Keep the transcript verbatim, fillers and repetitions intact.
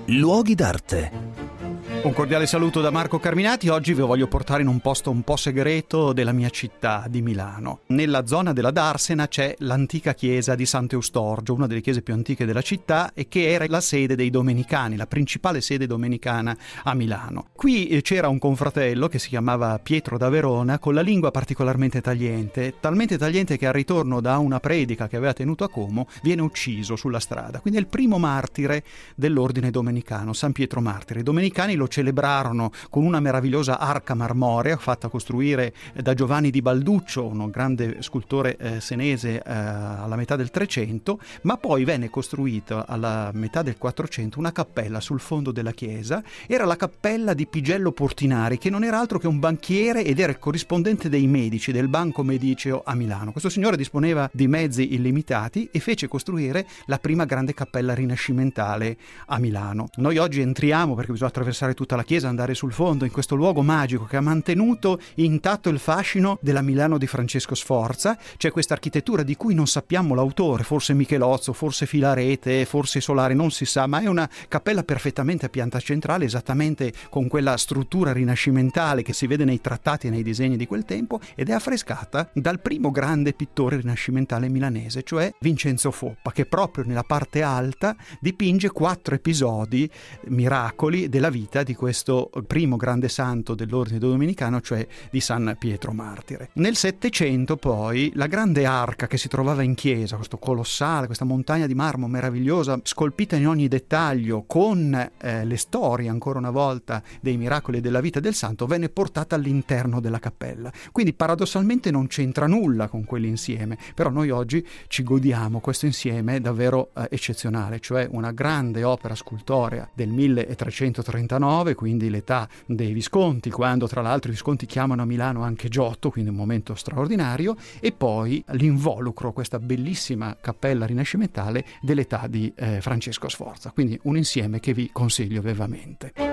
Luoghi d'arte. Un cordiale saluto da Marco Carminati. Oggi vi voglio portare in un posto un po' segreto della mia città, di Milano. Nella zona della Darsena c'è l'antica chiesa di Sant'Eustorgio, una delle chiese più antiche della città e che era la sede dei Domenicani, la principale sede domenicana a Milano. Qui c'era un confratello che si chiamava Pietro da Verona, con la lingua particolarmente tagliente, talmente tagliente che al ritorno da una predica che aveva tenuto a Como viene ucciso sulla strada. Quindi è il primo martire dell'ordine domenicano, San Pietro Martire. I domenicani lo celebrarono con una meravigliosa arca marmorea fatta costruire da Giovanni di Balduccio, un grande scultore eh, senese eh, alla metà del trecento, ma poi venne costruita alla metà del quattrocento una cappella sul fondo della chiesa. Era la cappella di Pigello Portinari, che non era altro che un banchiere ed era il corrispondente dei Medici, del Banco Mediceo a Milano. Questo signore disponeva di mezzi illimitati e fece costruire la prima grande cappella rinascimentale a Milano. Noi oggi entriamo, perché bisogna attraversare tutta la chiesa, andare sul fondo, in questo luogo magico che ha mantenuto intatto il fascino della Milano di Francesco Sforza. C'è questa architettura di cui non sappiamo l'autore, forse Michelozzo, forse Filarete, forse Solari, non si sa, ma è una cappella perfettamente a pianta centrale, esattamente con quella struttura rinascimentale che si vede nei trattati e nei disegni di quel tempo, ed è affrescata dal primo grande pittore rinascimentale milanese, cioè Vincenzo Foppa, che proprio nella parte alta dipinge quattro episodi miracoli della vita di questo primo grande santo dell'ordine domenicano, cioè di San Pietro Martire. Nel Settecento poi la grande arca che si trovava in chiesa, questo colossale, questa montagna di marmo meravigliosa, scolpita in ogni dettaglio, con eh, le storie ancora una volta dei miracoli della vita del santo, venne portata all'interno della cappella. Quindi paradossalmente non c'entra nulla con quell'insieme, però noi oggi ci godiamo questo insieme davvero eh, eccezionale, cioè una grande opera scultorea del milletrecentotrentanove, quindi l'età dei Visconti, quando tra l'altro i Visconti chiamano a Milano anche Giotto, quindi un momento straordinario, e poi l'involucro, questa bellissima cappella rinascimentale dell'età di eh, Francesco Sforza, quindi un insieme che vi consiglio vivamente.